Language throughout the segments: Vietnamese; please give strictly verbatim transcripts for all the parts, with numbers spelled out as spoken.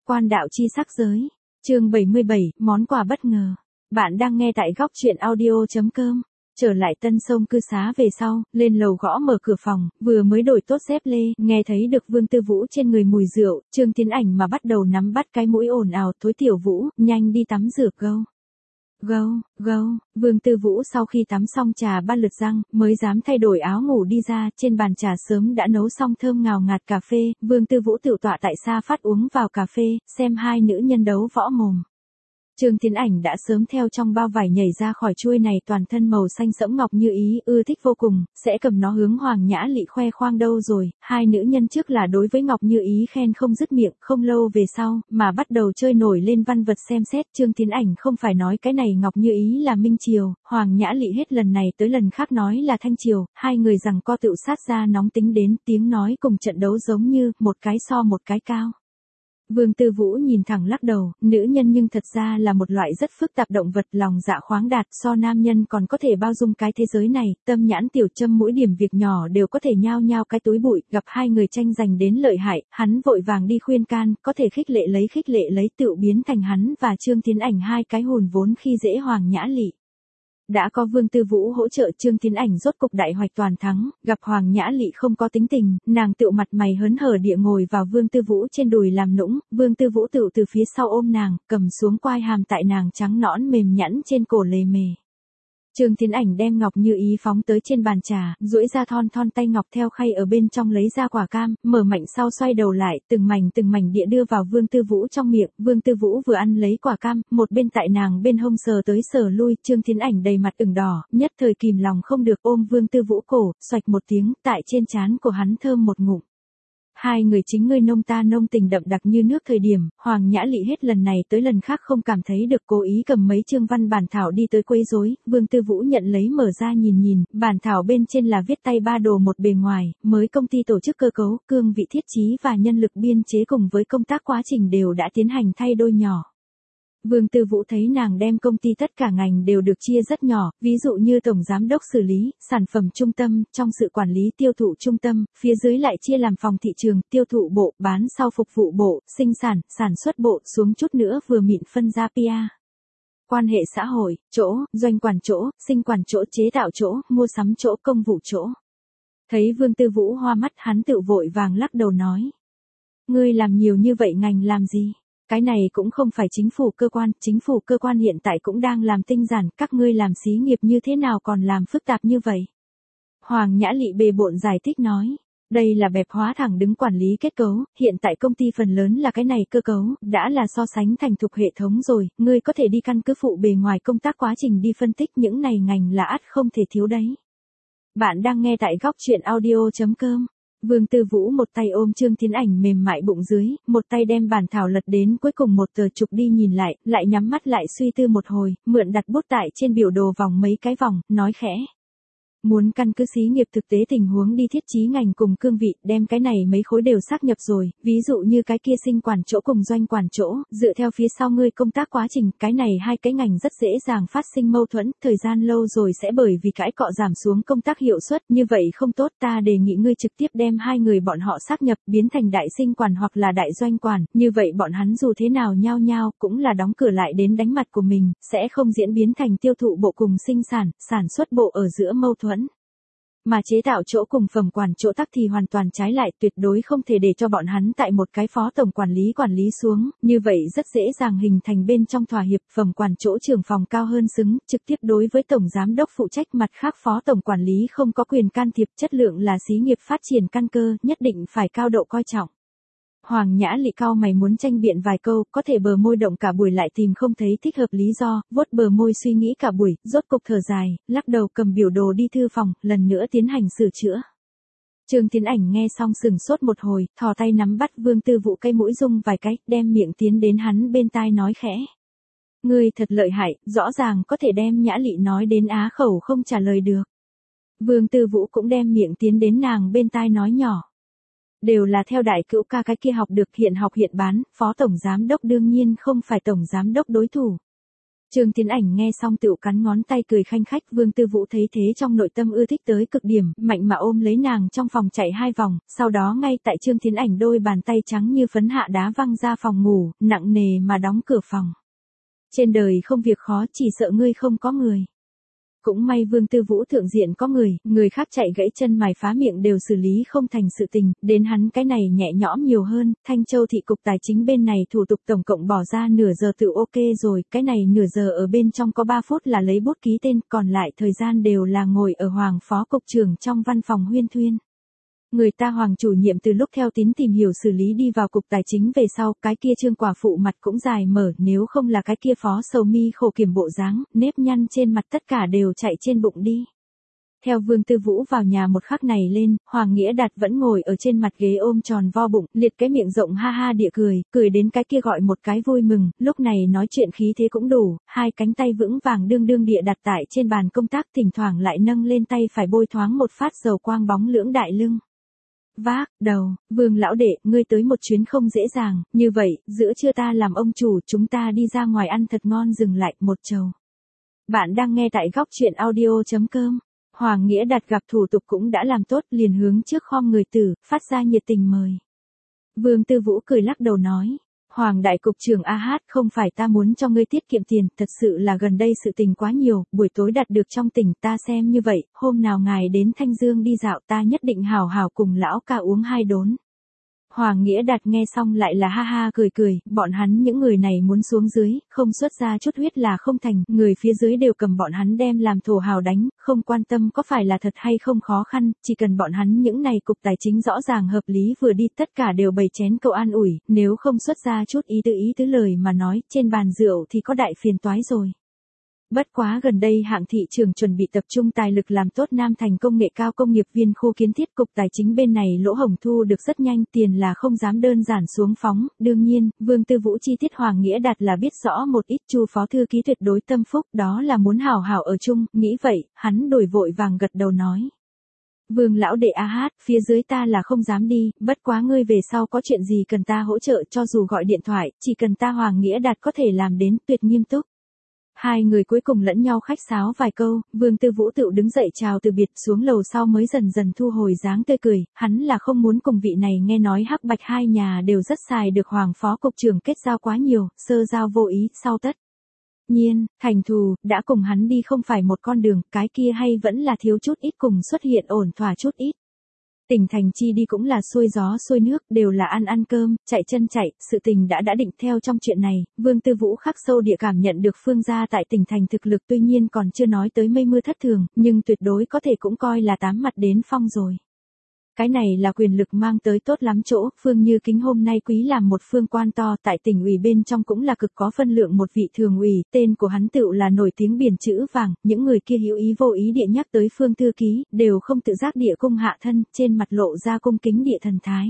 Quan đạo chi sắc giới. Chương bảy mươi bảy, món quà bất ngờ. Bạn đang nghe tại góc truyện audio chấm com. Trở lại Tân Sông cư xá về sau, lên lầu gõ mở cửa phòng, vừa mới đổi tốt dép lê, nghe thấy được Vương Tư Vũ trên người mùi rượu, Trương Tiến Ảnh mà bắt đầu nắm bắt cái mũi ồn ào, thối Tiểu Vũ, nhanh đi tắm rửa gâu. Gâu, gâu, Vương Tư Vũ sau khi tắm xong trà ba lượt răng, mới dám thay đổi áo ngủ đi ra, trên bàn trà sớm đã nấu xong thơm ngào ngạt cà phê, Vương Tư Vũ tựu tọa tại xa phát uống vào cà phê, xem hai nữ nhân đấu võ mồm. Trương Tiến Ảnh đã sớm theo trong bao vải nhảy ra khỏi chuôi này, toàn thân màu xanh sẫm ngọc như ý, ưa thích vô cùng, sẽ cầm nó hướng Hoàng Nhã Lị khoe khoang đâu rồi. Hai nữ nhân trước là đối với Ngọc Như Ý khen không dứt miệng, không lâu về sau, mà bắt đầu chơi nổi lên văn vật xem xét. Trương Tiến Ảnh không phải nói cái này Ngọc Như Ý là Minh Triều, Hoàng Nhã Lị hết lần này tới lần khác nói là Thanh Triều, hai người rằng co tựu sát ra nóng tính đến, tiếng nói cùng trận đấu giống như, một cái so một cái cao. Vương Tư Vũ nhìn thẳng lắc đầu, nữ nhân nhưng thật ra là một loại rất phức tạp động vật, lòng dạ khoáng đạt, so nam nhân còn có thể bao dung cái thế giới này, tâm nhãn tiểu châm mỗi điểm việc nhỏ đều có thể nhao nhao cái túi bụi, gặp hai người tranh giành đến lợi hại, hắn vội vàng đi khuyên can, có thể khích lệ lấy khích lệ lấy tựu biến thành hắn và Trương Tiến Ảnh hai cái hồn vốn khi dễ Hoàng Nhã Lị. Đã có Vương Tư Vũ hỗ trợ, Trương Tiến Ảnh rốt cục đại hoạch toàn thắng, gặp Hoàng Nhã Lị không có tính tình, nàng tựu mặt mày hớn hở địa ngồi vào Vương Tư Vũ trên đùi làm nũng, Vương Tư Vũ tựu từ phía sau ôm nàng, cầm xuống quai hàm tại nàng trắng nõn mềm nhẵn trên cổ lề mề. Trương Tiến Ảnh đem Ngọc Như Ý phóng tới trên bàn trà, duỗi ra thon thon tay ngọc theo khay ở bên trong lấy ra quả cam, mở mạnh sau xoay đầu lại, từng mảnh từng mảnh địa đưa vào Vương Tư Vũ trong miệng. Vương Tư Vũ vừa ăn lấy quả cam, một bên tại nàng bên hông sờ tới sờ lui, Trương Tiến Ảnh đầy mặt ửng đỏ, nhất thời kìm lòng không được ôm Vương Tư Vũ cổ, xoạch một tiếng, tại trên trán của hắn thơm một ngụm. Hai người chính ngươi nông ta nông tình đậm đặc như nước thời điểm, Hoàng Nhã Lị hết lần này tới lần khác không cảm thấy được, cố ý cầm mấy chương văn bản thảo đi tới quấy rối. Vương Tư Vũ nhận lấy mở ra nhìn nhìn, bản thảo bên trên là viết tay ba đồ một bề ngoài, mới công ty tổ chức cơ cấu, cương vị thiết trí và nhân lực biên chế cùng với công tác quá trình đều đã tiến hành thay đổi nhỏ. Vương Tư Vũ thấy nàng đem công ty tất cả ngành đều được chia rất nhỏ, ví dụ như tổng giám đốc xử lý, sản phẩm trung tâm, trong sự quản lý tiêu thụ trung tâm, phía dưới lại chia làm phòng thị trường, tiêu thụ bộ, bán sau phục vụ bộ, sinh sản, sản xuất bộ, xuống chút nữa vừa mịn phân ra pê e. Quan hệ xã hội, chỗ, doanh quản chỗ, sinh quản chỗ, chế tạo chỗ, mua sắm chỗ, công vụ chỗ. Thấy Vương Tư Vũ hoa mắt, hắn tự vội vàng lắc đầu nói. Ngươi làm nhiều như vậy ngành làm gì? Cái này cũng không phải chính phủ cơ quan, chính phủ cơ quan hiện tại cũng đang làm tinh giản, các ngươi làm xí nghiệp như thế nào còn làm phức tạp như vậy? Hoàng Nhã Lị bề bộn giải thích nói, đây là bẹp hóa thẳng đứng quản lý kết cấu, hiện tại công ty phần lớn là cái này cơ cấu, đã là so sánh thành thục hệ thống rồi, ngươi có thể đi căn cứ phụ bề ngoài công tác quá trình đi phân tích, những này ngành là ắt không thể thiếu đấy. Bạn đang nghe tại góc truyện audio chấm com. Vương Tư Vũ một tay ôm Trương Tiến Ảnh mềm mại bụng dưới, một tay đem bản thảo lật đến cuối cùng một tờ trục đi nhìn lại, lại nhắm mắt lại suy tư một hồi, mượn đặt bút tại trên biểu đồ vòng mấy cái vòng, nói khẽ. Muốn căn cứ xí nghiệp thực tế tình huống đi thiết trí ngành cùng cương vị, đem cái này mấy khối đều xác nhập rồi, ví dụ như cái kia sinh quản chỗ cùng doanh quản chỗ, dựa theo phía sau ngươi công tác quá trình, cái này hai cái ngành rất dễ dàng phát sinh mâu thuẫn, thời gian lâu rồi sẽ bởi vì cãi cọ giảm xuống công tác hiệu suất, như vậy không tốt, ta đề nghị ngươi trực tiếp đem hai người bọn họ xác nhập, biến thành đại sinh quản hoặc là đại doanh quản, như vậy bọn hắn dù thế nào nhao nhao, cũng là đóng cửa lại đến đánh mặt của mình, sẽ không diễn biến thành tiêu thụ bộ cùng sinh sản, sản xuất bộ ở giữa mâu thuẫn. Mà chế tạo chỗ cùng phẩm quản chỗ tắc thì hoàn toàn trái lại, tuyệt đối không thể để cho bọn hắn tại một cái phó tổng quản lý quản lý xuống, như vậy rất dễ dàng hình thành bên trong thỏa hiệp, phẩm quản chỗ trưởng phòng cao hơn xứng, trực tiếp đối với tổng giám đốc phụ trách, mặt khác phó tổng quản lý không có quyền can thiệp, chất lượng là xí nghiệp phát triển căn cơ, nhất định phải cao độ coi trọng. Hoàng Nhã Lị cau mày muốn tranh biện vài câu, có thể bờ môi động cả buổi lại tìm không thấy thích hợp lý do, vuốt bờ môi suy nghĩ cả buổi, rốt cục thở dài, lắc đầu cầm biểu đồ đi thư phòng, lần nữa tiến hành sửa chữa. Trương Tiến Ảnh nghe xong sừng sốt một hồi, thò tay nắm bắt Vương Tư Vũ cây mũi rung vài cái, đem miệng tiến đến hắn bên tai nói khẽ. Ngươi thật lợi hại, rõ ràng có thể đem Nhã Lị nói đến á khẩu không trả lời được. Vương Tư Vũ cũng đem miệng tiến đến nàng bên tai nói nhỏ. Đều là theo đại cữu ca cái kia học được, hiện học hiện bán, phó tổng giám đốc đương nhiên không phải tổng giám đốc đối thủ. Trương Tiến Ảnh nghe xong tựu cắn ngón tay cười khanh khách, Vương Tư Vũ thấy thế trong nội tâm ưa thích tới cực điểm, mạnh mà ôm lấy nàng trong phòng chạy hai vòng, sau đó ngay tại Trương Tiến Ảnh đôi bàn tay trắng như phấn hạ đá văng ra phòng ngủ, nặng nề mà đóng cửa phòng. Trên đời không việc khó, chỉ sợ ngươi không có người. Cũng may Vương Tư Vũ thượng diện có người, người khác chạy gãy chân mài phá miệng đều xử lý không thành sự tình, đến hắn cái này nhẹ nhõm nhiều hơn, Thanh Châu thị cục tài chính bên này thủ tục tổng cộng bỏ ra nửa giờ tự ok rồi, cái này nửa giờ ở bên trong có ba phút là lấy bút ký tên, còn lại thời gian đều là ngồi ở Hoàng phó cục trưởng trong văn phòng huyên thuyên. Người ta Hoàng chủ nhiệm từ lúc theo tín tìm hiểu xử lý đi vào cục tài chính về sau, cái kia Trương quả phụ mặt cũng dài mở, nếu không là cái kia phó sầu mi khổ kiểm bộ dáng, nếp nhăn trên mặt tất cả đều chạy trên bụng đi. Theo Vương Tư Vũ vào nhà một khắc này lên, Hoàng Nghĩa Đạt vẫn ngồi ở trên mặt ghế ôm tròn vo bụng, liệt cái miệng rộng ha ha địa cười, cười đến cái kia gọi một cái vui mừng, lúc này nói chuyện khí thế cũng đủ, hai cánh tay vững vàng đương đương địa đặt tại trên bàn công tác, thỉnh thoảng lại nâng lên tay phải bôi thoáng một phát dầu quang bóng lưỡng đại lưng. Vác, đầu, Vương lão đệ, ngươi tới một chuyến không dễ dàng, như vậy, giữa trưa ta làm ông chủ, chúng ta đi ra ngoài ăn thật ngon, dừng lại, một chầu. Bạn đang nghe tại góc truyện audio chấm com. Hoàng Nghĩa Đạt gặp thủ tục cũng đã làm tốt, liền hướng trước khom người tử, phát ra nhiệt tình mời. Vương Tư Vũ cười lắc đầu nói. Hoàng đại cục trưởng a hát, không phải ta muốn cho ngươi tiết kiệm tiền, thật sự là gần đây sự tình quá nhiều, buổi tối đặt được trong tỉnh, ta xem như vậy, hôm nào ngài đến Thanh Dương đi dạo, ta nhất định hào hào cùng lão ca uống hai đốn. Hoàng Nghĩa Đạt nghe xong lại là ha ha cười cười, bọn hắn những người này muốn xuống dưới, không xuất ra chút huyết là không thành, người phía dưới đều cầm bọn hắn đem làm thổ hào đánh, không quan tâm có phải là thật hay không khó khăn, chỉ cần bọn hắn những này cục tài chính rõ ràng hợp lý vừa đi, tất cả đều bày chén câu an ủi, nếu không xuất ra chút ý tứ ý tứ lời mà nói, trên bàn rượu thì có đại phiền toái rồi. Bất quá gần đây hạng thị trường chuẩn bị tập trung tài lực làm tốt Nam Thành công nghệ cao công nghiệp viên khu kiến thiết, cục tài chính bên này lỗ hổng thu được rất nhanh, tiền là không dám đơn giản xuống phóng, đương nhiên, Vương Tư Vũ chi tiết Hoàng Nghĩa Đạt là biết rõ một ít, Chu phó thư ký tuyệt đối tâm phúc, đó là muốn hảo hảo ở chung, nghĩ vậy, hắn đổi vội vàng gật đầu nói. Vương lão đệ a hát, phía dưới ta là không dám đi, bất quá ngươi về sau có chuyện gì cần ta hỗ trợ, cho dù gọi điện thoại, chỉ cần ta Hoàng Nghĩa Đạt có thể làm đến, tuyệt nghiêm túc. Hai người cuối cùng lẫn nhau khách sáo vài câu, Vương Tư Vũ tự đứng dậy chào từ biệt, xuống lầu sau mới dần dần thu hồi dáng tươi cười, hắn là không muốn cùng vị này nghe nói hắc bạch hai nhà đều rất xài được Hoàng phó cục trưởng kết giao quá nhiều, sơ giao vô ý, sau tất nhiên, thành thù, đã cùng hắn đi không phải một con đường, cái kia hay vẫn là thiếu chút ít cùng xuất hiện ổn thỏa chút ít. Tỉnh thành chi đi cũng là xuôi gió xuôi nước, đều là ăn ăn cơm, chạy chân chạy, sự tình đã đã định theo trong chuyện này, Vương Tư Vũ khắc sâu địa cảm nhận được Phương gia tại tỉnh thành thực lực tuy nhiên còn chưa nói tới mây mưa thất thường, nhưng tuyệt đối có thể cũng coi là tám mặt đến phong rồi. Cái này là quyền lực mang tới tốt lắm chỗ, Phương Như Kính hôm nay quý làm một phương quan to, tại tỉnh ủy bên trong cũng là cực có phân lượng một vị thường ủy, tên của hắn tựu là nổi tiếng biển chữ vàng, những người kia hữu ý vô ý địa nhắc tới Phương thư ký, đều không tự giác địa cung hạ thân, trên mặt lộ ra cung kính địa thần thái.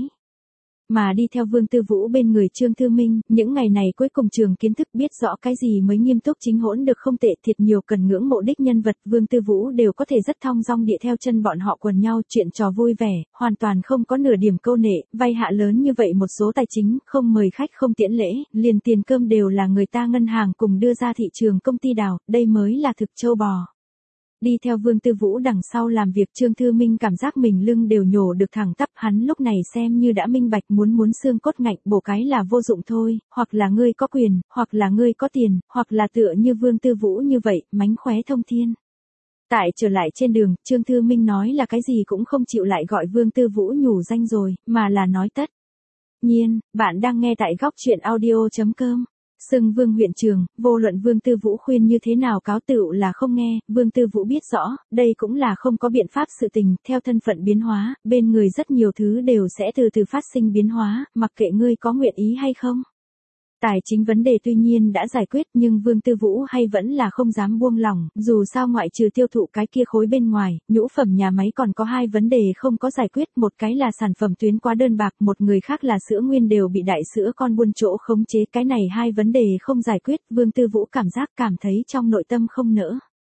Mà đi theo Vương Tư Vũ bên người Trương Thư Minh, những ngày này cuối cùng trường kiến thức biết rõ cái gì mới nghiêm túc chính hỗn được không tệ, thiệt nhiều cần ngưỡng mộ đích nhân vật, Vương Tư Vũ đều có thể rất thong dong địa theo chân bọn họ quần nhau, chuyện trò vui vẻ, hoàn toàn không có nửa điểm câu nệ, vay hạ lớn như vậy một số tài chính, không mời khách không tiễn lễ, liền tiền cơm đều là người ta ngân hàng cùng đưa ra thị trường công ty đào, đây mới là thực châu bò. Đi theo Vương Tư Vũ đằng sau làm việc, Trương Thư Minh cảm giác mình lưng đều nhổ được thẳng tắp, hắn lúc này xem như đã minh bạch, muốn muốn xương cốt ngạnh bổ cái là vô dụng thôi, hoặc là ngươi có quyền, hoặc là ngươi có tiền, hoặc là tựa như Vương Tư Vũ như vậy, mánh khóe thông thiên. Tại trở lại trên đường, Trương Thư Minh nói là cái gì cũng không chịu lại gọi Vương Tư Vũ nhủ danh rồi, mà là nói tất nhiên, bạn đang nghe tại góc truyện audio chấm com. Xưng Vương huyện trường, vô luận Vương Tư Vũ khuyên như thế nào cáo tựu là không nghe, Vương Tư Vũ biết rõ, đây cũng là không có biện pháp sự tình, theo thân phận biến hóa, bên người rất nhiều thứ đều sẽ từ từ phát sinh biến hóa, mặc kệ ngươi có nguyện ý hay không. Tài chính vấn đề tuy nhiên đã giải quyết, nhưng Vương Tư Vũ hay vẫn là không dám buông lỏng, dù sao ngoại trừ tiêu thụ cái kia khối bên ngoài, nhũ phẩm nhà máy còn có hai vấn đề không có giải quyết, một cái là sản phẩm tuyến quá đơn bạc, một người khác là sữa nguyên đều bị đại sữa con buôn chỗ khống chế, cái này hai vấn đề không giải quyết, Vương Tư Vũ cảm giác cảm thấy trong nội tâm không nỡ.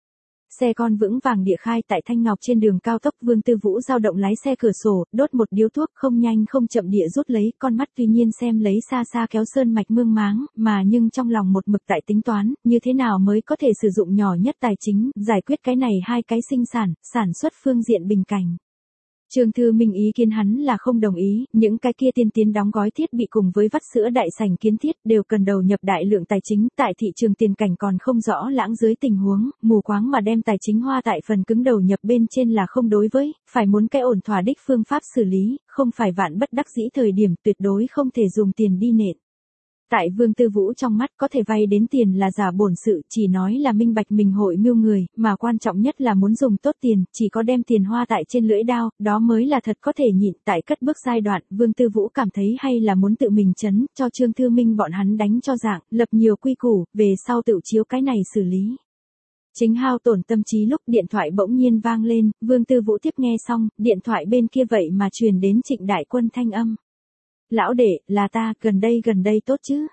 Xe con vững vàng địa khai tại Thanh Ngọc trên đường cao tốc. Vương Tư Vũ dao động lái xe cửa sổ, đốt một điếu thuốc, không nhanh không chậm địa rút lấy, con mắt tuy nhiên xem lấy xa xa kéo sơn mạch mương máng, mà nhưng trong lòng một mực tại tính toán, như thế nào mới có thể sử dụng nhỏ nhất tài chính, giải quyết cái này hai cái sinh sản, sản xuất phương diện bình cảnh. Trương Thư Minh ý kiến hắn là không đồng ý, những cái kia tiên tiến đóng gói thiết bị cùng với vắt sữa đại sảnh kiến thiết đều cần đầu nhập đại lượng tài chính, tại thị trường tiền cảnh còn không rõ lãng dưới tình huống, mù quáng mà đem tài chính hoa tại phần cứng đầu nhập bên trên là không đối với, phải muốn cái ổn thỏa đích phương pháp xử lý, không phải vạn bất đắc dĩ thời điểm tuyệt đối không thể dùng tiền đi nện. Tại Vương Tư Vũ trong mắt có thể vay đến tiền là giả bổn sự, chỉ nói là minh bạch mình hội mưu người, mà quan trọng nhất là muốn dùng tốt tiền, chỉ có đem tiền hoa tại trên lưỡi đao, đó mới là thật có thể nhịn. Tại cất bước giai đoạn, Vương Tư Vũ cảm thấy hay là muốn tự mình chấn, cho Trương Thư Minh bọn hắn đánh cho dạng, lập nhiều quy củ, về sau tự chiếu cái này xử lý. Chính hao tổn tâm trí lúc điện thoại bỗng nhiên vang lên, Vương Tư Vũ tiếp nghe xong, điện thoại bên kia vậy mà truyền đến Trịnh Đại Quân thanh âm. Lão đệ, là ta, gần đây gần đây tốt chứ?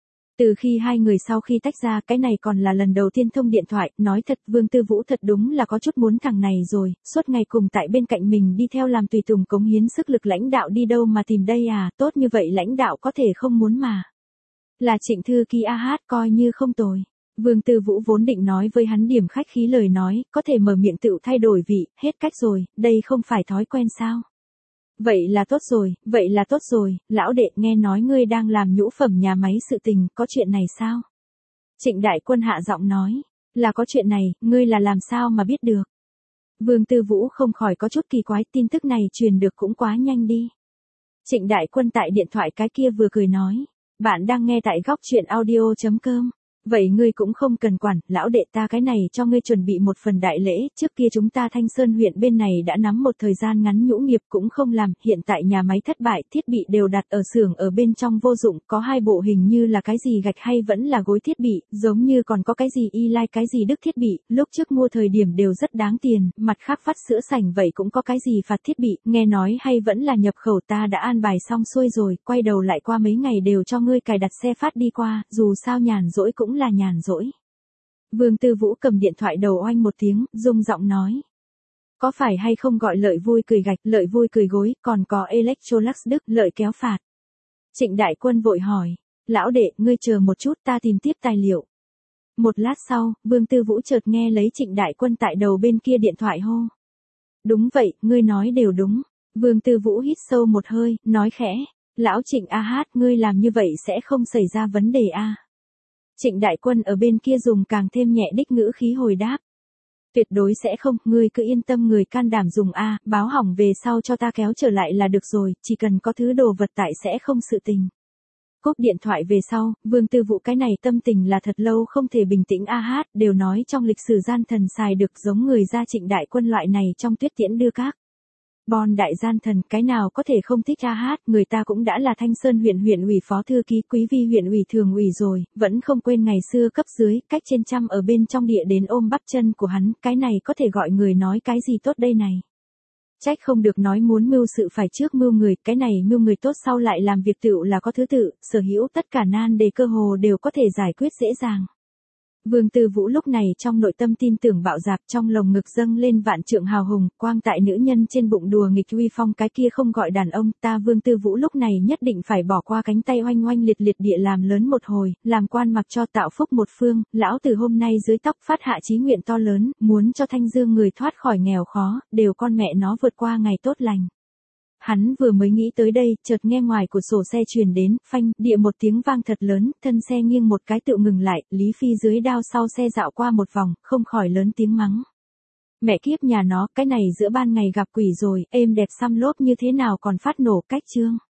Từ khi hai người sau khi tách ra, cái này còn là lần đầu tiên thông điện thoại, nói thật Vương Tư Vũ thật đúng là có chút muốn thằng này rồi, suốt ngày cùng tại bên cạnh mình đi theo làm tùy tùng cống hiến sức lực lãnh đạo đi đâu mà tìm đây à, tốt như vậy lãnh đạo có thể không muốn mà. Là Trịnh Thư Ký a hát coi như không tồi. Vương Tư Vũ vốn định nói với hắn điểm khách khí lời nói, có thể mở miệng tự thay đổi vị, hết cách rồi, đây không phải thói quen sao? Vậy là tốt rồi, vậy là tốt rồi, lão đệ nghe nói ngươi đang làm nhũ phẩm nhà máy sự tình, có chuyện này sao? Trịnh Đại Quân hạ giọng nói, là có chuyện này, ngươi là làm sao mà biết được? Vương Tư Vũ không khỏi có chút kỳ quái, tin tức này truyền được cũng quá nhanh đi. Trịnh Đại Quân tại điện thoại cái kia vừa cười nói, bạn đang nghe tại góc truyện audio chấm com. Vậy ngươi cũng không cần quản, lão đệ ta cái này cho ngươi chuẩn bị một phần đại lễ, trước kia chúng ta Thanh Sơn huyện bên này đã nắm một thời gian ngắn nhũ nghiệp cũng không làm, hiện tại nhà máy thất bại, thiết bị đều đặt ở xưởng ở bên trong vô dụng, có hai bộ hình như là cái gì gạch hay vẫn là gối thiết bị, giống như còn có cái gì y lai cái gì đức thiết bị, lúc trước mua thời điểm đều rất đáng tiền, mặt khác phát sữa sảnh vậy cũng có cái gì phạt thiết bị, nghe nói hay vẫn là nhập khẩu ta đã an bài xong xuôi rồi, quay đầu lại qua mấy ngày đều cho ngươi cài đặt xe phát đi qua, dù sao nhàn rỗi cũng là nhàn rỗi. Vương Tư Vũ cầm điện thoại đầu oanh một tiếng, rung giọng nói. Có phải hay không gọi lợi vui cười gạch, lợi vui cười gối, còn có Electrolux Đức, lợi kéo phạt. Trịnh Đại Quân vội hỏi. Lão đệ, ngươi chờ một chút ta tìm tiếp tài liệu. Một lát sau, Vương Tư Vũ chợt nghe lấy Trịnh Đại Quân tại đầu bên kia điện thoại hô. Đúng vậy, ngươi nói đều đúng. Vương Tư Vũ hít sâu một hơi, nói khẽ. Lão Trịnh a hát, ngươi làm như vậy sẽ không xảy ra vấn đề a. Trịnh Đại Quân ở bên kia dùng càng thêm nhẹ đích ngữ khí hồi đáp. Tuyệt đối sẽ không, ngươi cứ yên tâm, người can đảm dùng a, báo hỏng về sau cho ta kéo trở lại là được rồi, chỉ cần có thứ đồ vật tại sẽ không sự tình. Cúp điện thoại về sau, Vương Tư Vũ cái này tâm tình là thật lâu không thể bình tĩnh a hát, đều nói trong lịch sử gian thần xài được giống người ra Trịnh Đại Quân loại này trong tuyết tiễn đưa các. Bon đại gian thần, cái nào có thể không thích a hát, người ta cũng đã là Thanh Sơn huyện huyện ủy phó thư ký, quý vi huyện ủy thường ủy rồi, vẫn không quên ngày xưa cấp dưới, cách trên trăm ở bên trong địa đến ôm bắp chân của hắn, cái này có thể gọi người nói cái gì tốt đây này. Trách không được nói muốn mưu sự phải trước mưu người, cái này mưu người tốt sau lại làm việc tựu là có thứ tự, sở hữu tất cả nan đề cơ hồ đều có thể giải quyết dễ dàng. Vương Tư Vũ lúc này trong nội tâm tin tưởng bạo dạp, trong lồng ngực dâng lên vạn trượng hào hùng, quang tại nữ nhân trên bụng đùa nghịch uy phong, cái kia không gọi đàn ông, ta Vương Tư Vũ lúc này nhất định phải bỏ qua cánh tay oanh oanh liệt liệt địa làm lớn một hồi, làm quan mặc cho tạo phúc một phương, lão từ hôm nay dưới tóc phát hạ chí nguyện to lớn, muốn cho Thanh Dương người thoát khỏi nghèo khó, đều con mẹ nó vượt qua ngày tốt lành. Hắn vừa mới nghĩ tới đây, chợt nghe ngoài của sổ xe truyền đến, phanh, địa một tiếng vang thật lớn, thân xe nghiêng một cái tự ngừng lại, Lý Phi dưới đao sau xe dạo qua một vòng, không khỏi lớn tiếng mắng. Mẹ kiếp nhà nó, cái này giữa ban ngày gặp quỷ rồi, êm đẹp xăm lốp như thế nào còn phát nổ cách chương.